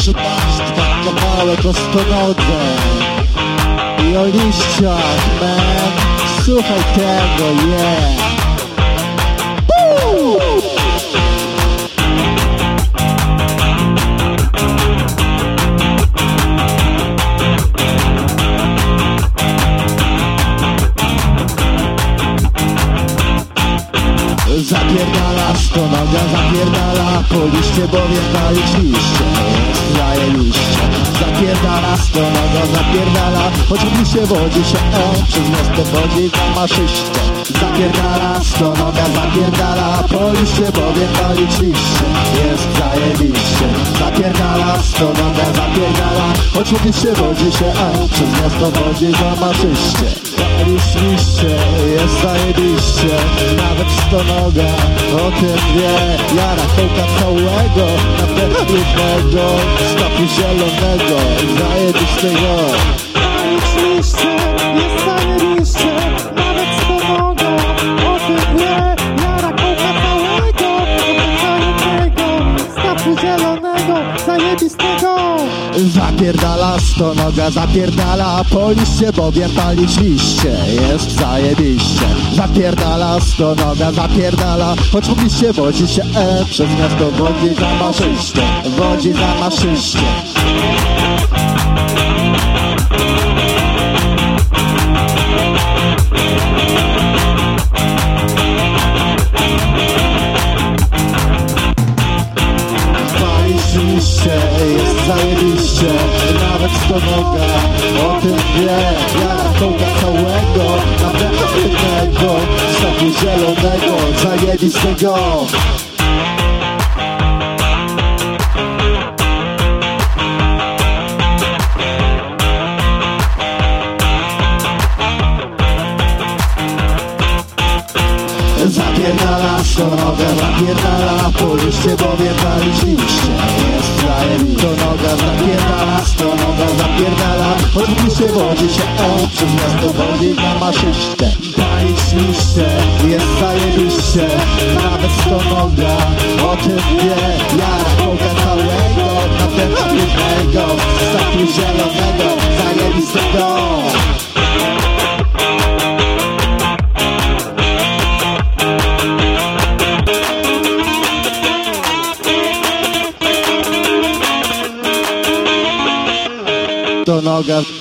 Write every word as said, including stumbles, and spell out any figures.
Proszę Państwa, kawałek o stonodze i o liściach, man. Słuchaj tego, yeah. Woo! Zapierdala stonoga, zapierdala po liście, bowiem palić liście jest zajebiście. Zapierdala stonoga, zapierdala, oczywiście wodzi się on, przez miasto wodzi za maszyście. Zapierdala stonoga, zapierdala po liście, bowiem palić liście jest zajebiście. Zapierdala stonoga, zapierdala, oczywiście wodzi się on, przez miasto wodzi za maszyście. Palić liście jest zajebiście, nawet stonoga o tym wie. Jara kołka całego, nawet brudnego, stopu zielonego, zajebistego. Palić liście jest zajebiście, nawet stonoga o tym wie. Jara kołka całego, nawet zajebnego, stopu zielonego, zajebistego. Zapierdala stonoga, zapierdala po liście, bowiem palić liście jest zajebiście. Zapierdala stonoga, zapierdala, oczywiście wodzi się e, przez miasto wodzi za maszyście, wodzi za maszyście. Jest zajebiście, nawet stonoga o tym wie. Jara kołka całego, nawet brudnego, stopu zielonego, zajebistego. Zapierdala stonoga, zapierdala po liście, bowiem palić liście jest zajebiście. Stonoga, zapierdala, stonoga, zapierdala, oczywiście wodzi się on, przez miasto wodzi na maszyście. Palić liście jest zajebiście, nawet stonoga o tym wie. Jara kołka całego, nawet brudnego, stopu zielonego, zajebistego. Stonoga